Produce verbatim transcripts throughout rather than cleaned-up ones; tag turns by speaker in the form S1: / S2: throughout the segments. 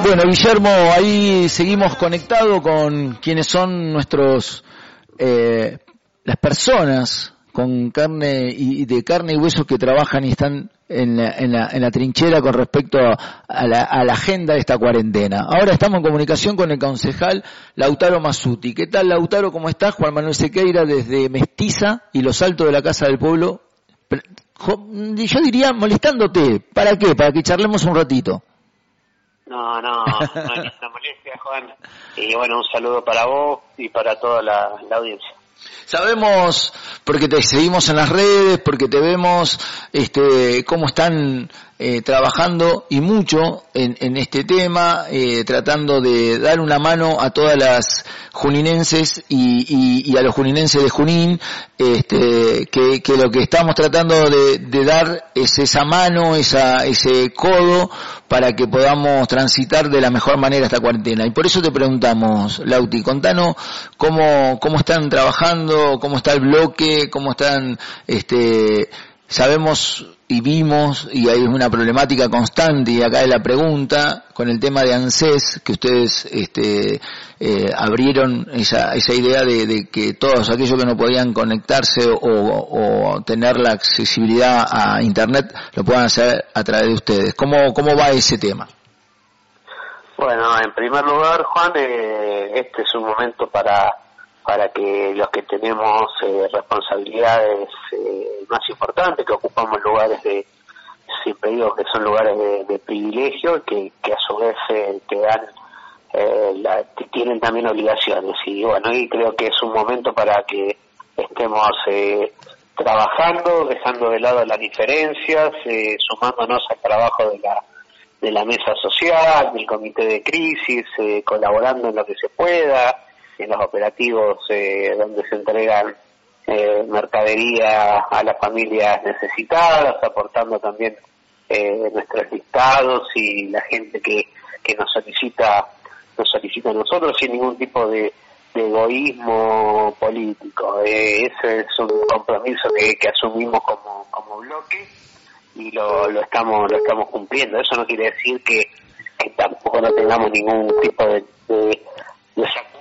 S1: Bueno, Guillermo, ahí seguimos conectados con quienes son nuestros, eh, las personas con carne y de carne y huesos que trabajan y están en la, en la, en la trinchera con respecto a, a, la, a la agenda de esta cuarentena. Ahora estamos en comunicación con el concejal Lautaro Mazzuti. ¿Qué tal, Lautaro? ¿Cómo estás? Juan Manuel Sequeira desde Mestiza y Los Altos de la Casa del Pueblo. Yo diría molestándote. ¿Para qué? Para que charlemos un ratito.
S2: No, no, no hay ninguna molestia, Juan. Y bueno, un saludo para vos y para toda la, la audiencia.
S1: Sabemos, porque te seguimos en las redes, porque te vemos, este, cómo están eh, trabajando y mucho en, en este tema, eh, tratando de dar una mano a todas las juninenses y, y, y a los juninenses de Junín, este, que, que lo que estamos tratando de, de dar es esa mano, esa, ese codo para que podamos transitar de la mejor manera esta cuarentena. Y por eso te preguntamos, Lauti, contanos cómo, cómo están trabajando, cómo está el bloque, cómo están, este, sabemos y vimos, y hay una problemática constante, y acá es la pregunta, con el tema de ANSES, que ustedes este, eh, abrieron esa, esa idea de, de que todos aquellos que no podían conectarse o, o tener la accesibilidad a Internet lo puedan hacer a través de ustedes. ¿Cómo, cómo va ese tema?
S2: Bueno, en primer lugar, Juan, eh, este es un momento para para que los que tenemos eh, responsabilidades eh, más importantes, que ocupamos lugares de, siempre digo que son lugares de, de privilegio, que, que a su vez eh, te dan, eh, la, que tienen también obligaciones. Y bueno, y creo que es un momento para que estemos eh, trabajando, dejando de lado las diferencias, eh, sumándonos al trabajo de la de la mesa social, del comité de crisis, eh, colaborando en lo que se pueda, en los operativos eh, donde se entregan eh, mercadería a las familias necesitadas, aportando también eh, nuestros listados y la gente que, que nos solicita nos solicita a nosotros sin ningún tipo de, de egoísmo político. Eh, ese es un compromiso que, que asumimos como, como bloque y lo, lo estamos lo estamos cumpliendo. Eso no quiere decir que, que tampoco no tengamos ningún tipo de, de desacuerdo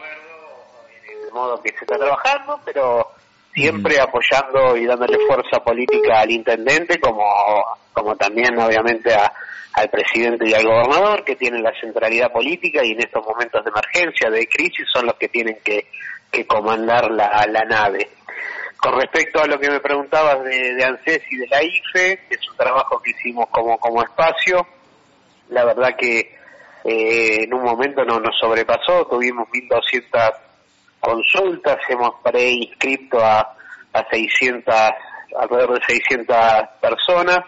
S2: en el modo que se está trabajando, pero siempre mm. apoyando y dándole fuerza política al intendente, como como también obviamente a, al presidente y al gobernador, que tienen la centralidad política y en estos momentos de emergencia, de crisis, son los que tienen que, que comandar la, la nave. Con respecto a lo que me preguntabas de, de ANSES y de la I F E, que es un trabajo que hicimos como, como espacio, la verdad que eh, en un momento no nos sobrepasó, tuvimos mil doscientas consultas, hemos preinscrito a, a seiscientas, alrededor de seiscientas personas,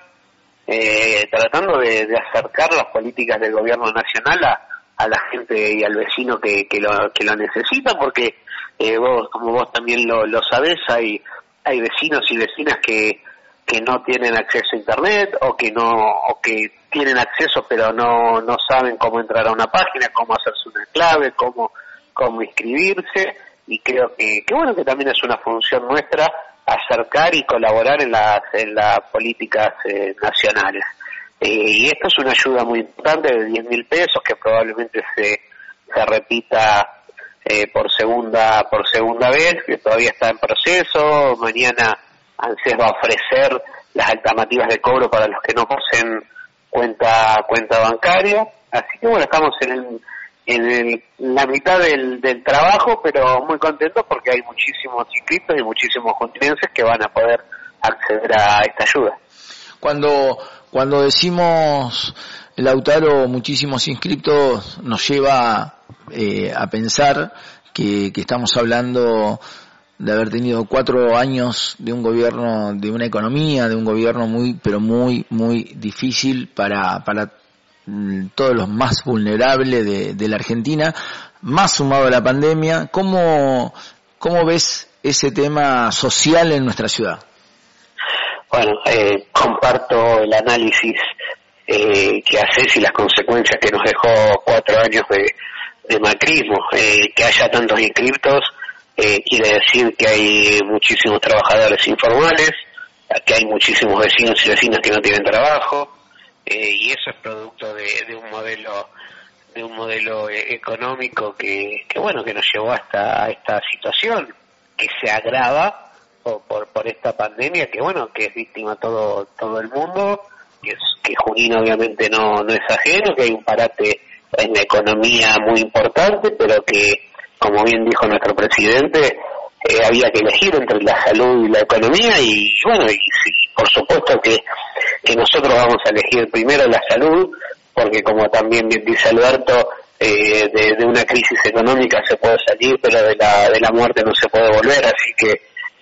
S2: eh, tratando de, de acercar las políticas del gobierno nacional a, a la gente y al vecino que, que, lo, que lo necesita, porque Eh, vos, como vos también lo, lo sabés, hay hay vecinos y vecinas que que no tienen acceso a Internet o que no o que tienen acceso pero no no saben cómo entrar a una página, cómo hacerse una clave, cómo cómo inscribirse, y creo que que bueno que también es una función nuestra acercar y colaborar en las en las políticas eh, nacionales. Eh, y esto es una ayuda muy importante de diez mil pesos que probablemente se se repita Eh, por segunda por segunda vez, que todavía está en proceso. Mañana ANSES va a ofrecer las alternativas de cobro para los que no poseen cuenta cuenta bancaria, así que bueno, estamos en, el, en, el, en la mitad del, del trabajo, pero muy contentos porque hay muchísimos inscritos y muchísimos continenses que van a poder acceder a esta ayuda.
S1: Cuando cuando decimos, Lautaro, muchísimos inscritos, nos lleva eh, a pensar que, que estamos hablando de haber tenido cuatro años de un gobierno, de una economía, de un gobierno muy, pero muy, muy difícil para, para todos los más vulnerables de, de la Argentina, más sumado a la pandemia. ¿Cómo, cómo ves ese tema social en nuestra ciudad?
S2: Bueno, eh, comparto el análisis eh, que haces y las consecuencias que nos dejó cuatro años de, de macrismo. Eh, que haya tantos inscriptos eh, quiere decir que hay muchísimos trabajadores informales, que hay muchísimos vecinos y vecinas que no tienen trabajo, eh, y eso es producto de, de un modelo de un modelo eh, económico que, que bueno, que nos llevó hasta esta situación, que se agrava por, por, por esta pandemia, que bueno, que es víctima todo, todo el mundo, que, es, que Junín obviamente no, no es ajeno, que hay un parate en la economía muy importante, pero que, como bien dijo nuestro presidente, eh, había que elegir entre la salud y la economía, y bueno, y sí, por supuesto que, que nosotros vamos a elegir primero la salud, porque como también bien dice Alberto, eh, de, de una crisis económica se puede salir, pero de la, de la muerte no se puede volver, así que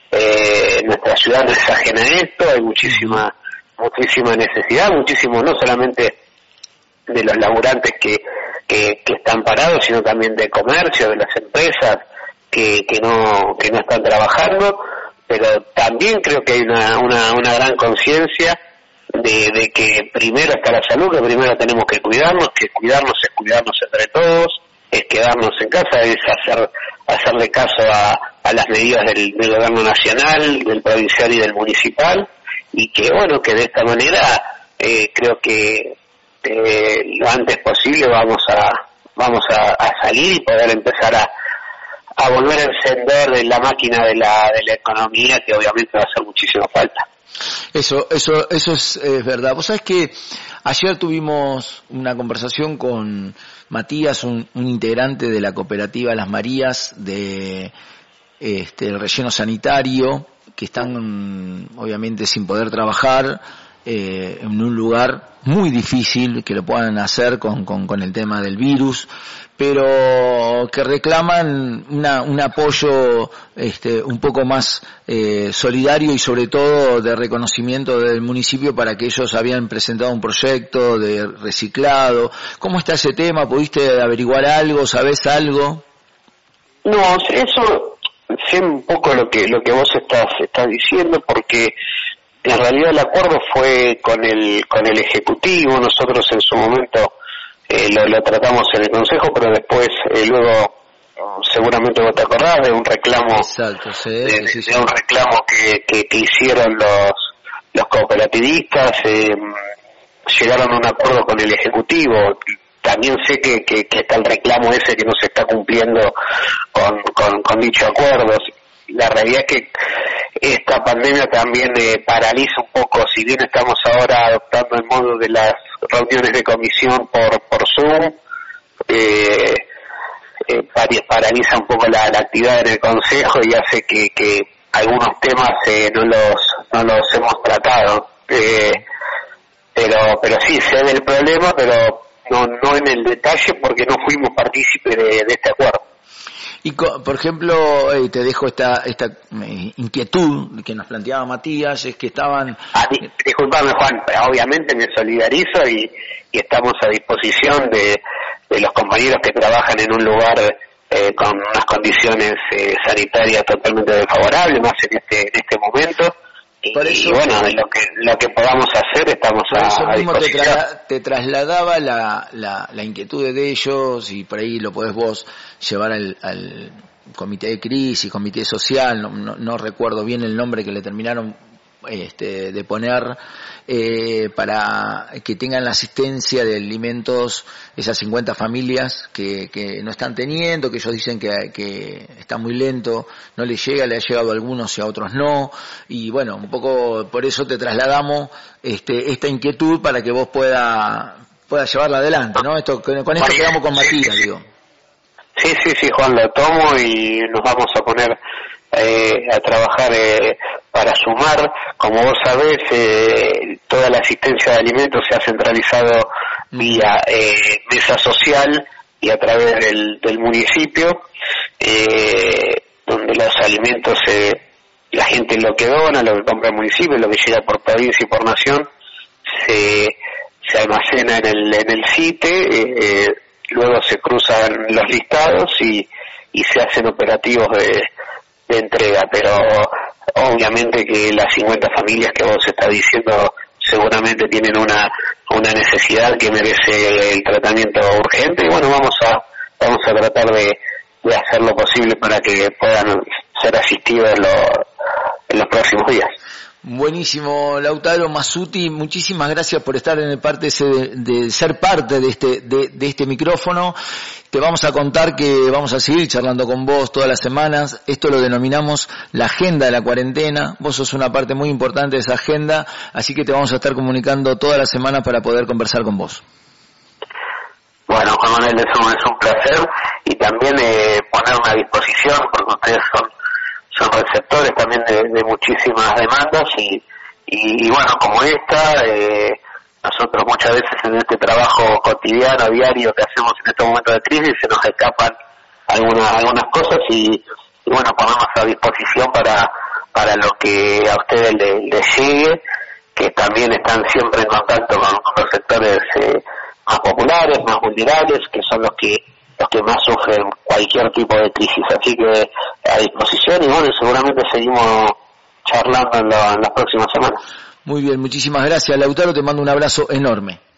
S2: eh, nuestra ciudad no es ajena a esto, hay muchísima, muchísima necesidad, muchísimo, no solamente de los laburantes que, que, que están parados, sino también de comercio, de las empresas que, que no, que no están trabajando, pero también creo que hay una, una, una gran conciencia De, de que primero está la salud, que primero tenemos que cuidarnos, que cuidarnos es cuidarnos entre todos, es quedarnos en casa, es hacer hacerle caso a, a las medidas del, del gobierno nacional, del provincial y del municipal, y que bueno, que de esta manera eh, creo que eh, lo antes posible vamos a vamos a, a salir y poder empezar a, a volver a encender la máquina de la, de la economía, que obviamente va a hacer muchísima falta.
S1: Eso, eso, eso es, es verdad. Vos sabés que ayer tuvimos una conversación con Matías, un, un integrante de la cooperativa Las Marías de este el relleno sanitario, que están obviamente sin poder trabajar eh, en un lugar muy difícil que lo puedan hacer con, con, con el tema del virus, pero que reclaman una, un apoyo este, un poco más eh, solidario y sobre todo de reconocimiento del municipio, para que ellos habían presentado un proyecto de reciclado. ¿Cómo está ese tema? ¿Pudiste averiguar algo? ¿Sabés algo?
S2: No, eso sé un poco lo que lo que vos estás estás diciendo, porque en realidad el acuerdo fue con el con el ejecutivo. Nosotros en su momento eh, lo, lo tratamos en el consejo, pero después eh, luego seguramente vos te acordás de un reclamo.
S1: Exacto, sí,
S2: de,
S1: sí, sí.
S2: de un reclamo que, que, que hicieron los los cooperativistas, eh, llegaron a un acuerdo con el ejecutivo. También sé que, que, que está el reclamo ese que no se está cumpliendo con, con, con dicho acuerdo. La realidad es que esta pandemia también eh, paraliza un poco, si bien estamos ahora adoptando el modo de las reuniones de comisión por, por Zoom, eh, eh, paraliza un poco la, la actividad en el Consejo y hace que, que algunos temas eh, no los no los hemos tratado. Eh, pero pero sí, sé del problema, pero no no en el detalle, porque no fuimos partícipes de, de este acuerdo.
S1: Y, por ejemplo, eh, te dejo esta esta eh, inquietud que nos planteaba Matías, es que estaban...
S2: Ah, disculpame, Juan, obviamente me solidarizo y, y estamos a disposición de, de los compañeros que trabajan en un lugar eh, con unas condiciones eh, sanitarias totalmente desfavorables, más en este en este momento. Y,
S1: Por eso,
S2: y bueno, lo que lo que podamos hacer estamos
S1: por eso
S2: a, a
S1: mismo te,
S2: disposición.
S1: tra te trasladaba la, la, la inquietud de ellos, y por ahí lo podés vos llevar al, al comité de crisis, comité social, no, no, no recuerdo bien el nombre que le terminaron este, de poner, eh, para que tengan la asistencia de alimentos esas cincuenta familias que, que no están teniendo, que ellos dicen que, que está muy lento, no les llega, le ha llegado a algunos y a otros no, y bueno, un poco por eso te trasladamos este, esta inquietud para que vos pueda puedas llevarla adelante, ¿no? Esto, con, con esto quedamos con Matías, digo.
S2: Sí, sí, sí, Juan, lo tomo y nos vamos a poner eh, a trabajar eh, para sumar. Como vos sabés, eh, toda la asistencia de alimentos se ha centralizado vía eh, mesa social y a través del, del municipio, eh, donde los alimentos, eh, la gente lo que dona, lo que compra el municipio, lo que llega por provincia y por nación, se, se almacena en el, en el site, eh, luego se cruzan los listados y, y se hacen operativos de, de entrega, pero obviamente que las cincuenta familias que vos estás diciendo seguramente tienen una una necesidad que merece el tratamiento urgente, y bueno, vamos a vamos a tratar de, de hacer lo posible para que puedan ser asistidos en, lo, en los próximos días.
S1: Buenísimo, Lautaro Mazzuti, muchísimas gracias por estar en el parte ese de, de ser parte de este de, de este micrófono. Te vamos a contar que vamos a seguir charlando con vos todas las semanas. Esto lo denominamos la agenda de la cuarentena. Vos sos una parte muy importante de esa agenda, así que te vamos a estar comunicando todas las semanas para poder conversar con vos.
S2: Bueno, Juan Manuel, es un, es un placer, y también eh, ponerme a disposición, porque ustedes son son receptores también de, de muchísimas demandas, y, y, y bueno, como esta, eh, nosotros muchas veces en este trabajo cotidiano, diario que hacemos en estos momentos de crisis, se nos escapan algunas algunas cosas, y, y bueno, ponemos a disposición para para lo que a ustedes les, les llegue, que también están siempre en contacto con, con los sectores eh, más populares, más vulnerables, que son los que los que más sufren cualquier tipo de crisis. Así que a disposición, y bueno, seguramente seguimos charlando en, la, en las próximas semanas.
S1: Muy bien, muchísimas gracias, Lautaro, te mando un abrazo enorme.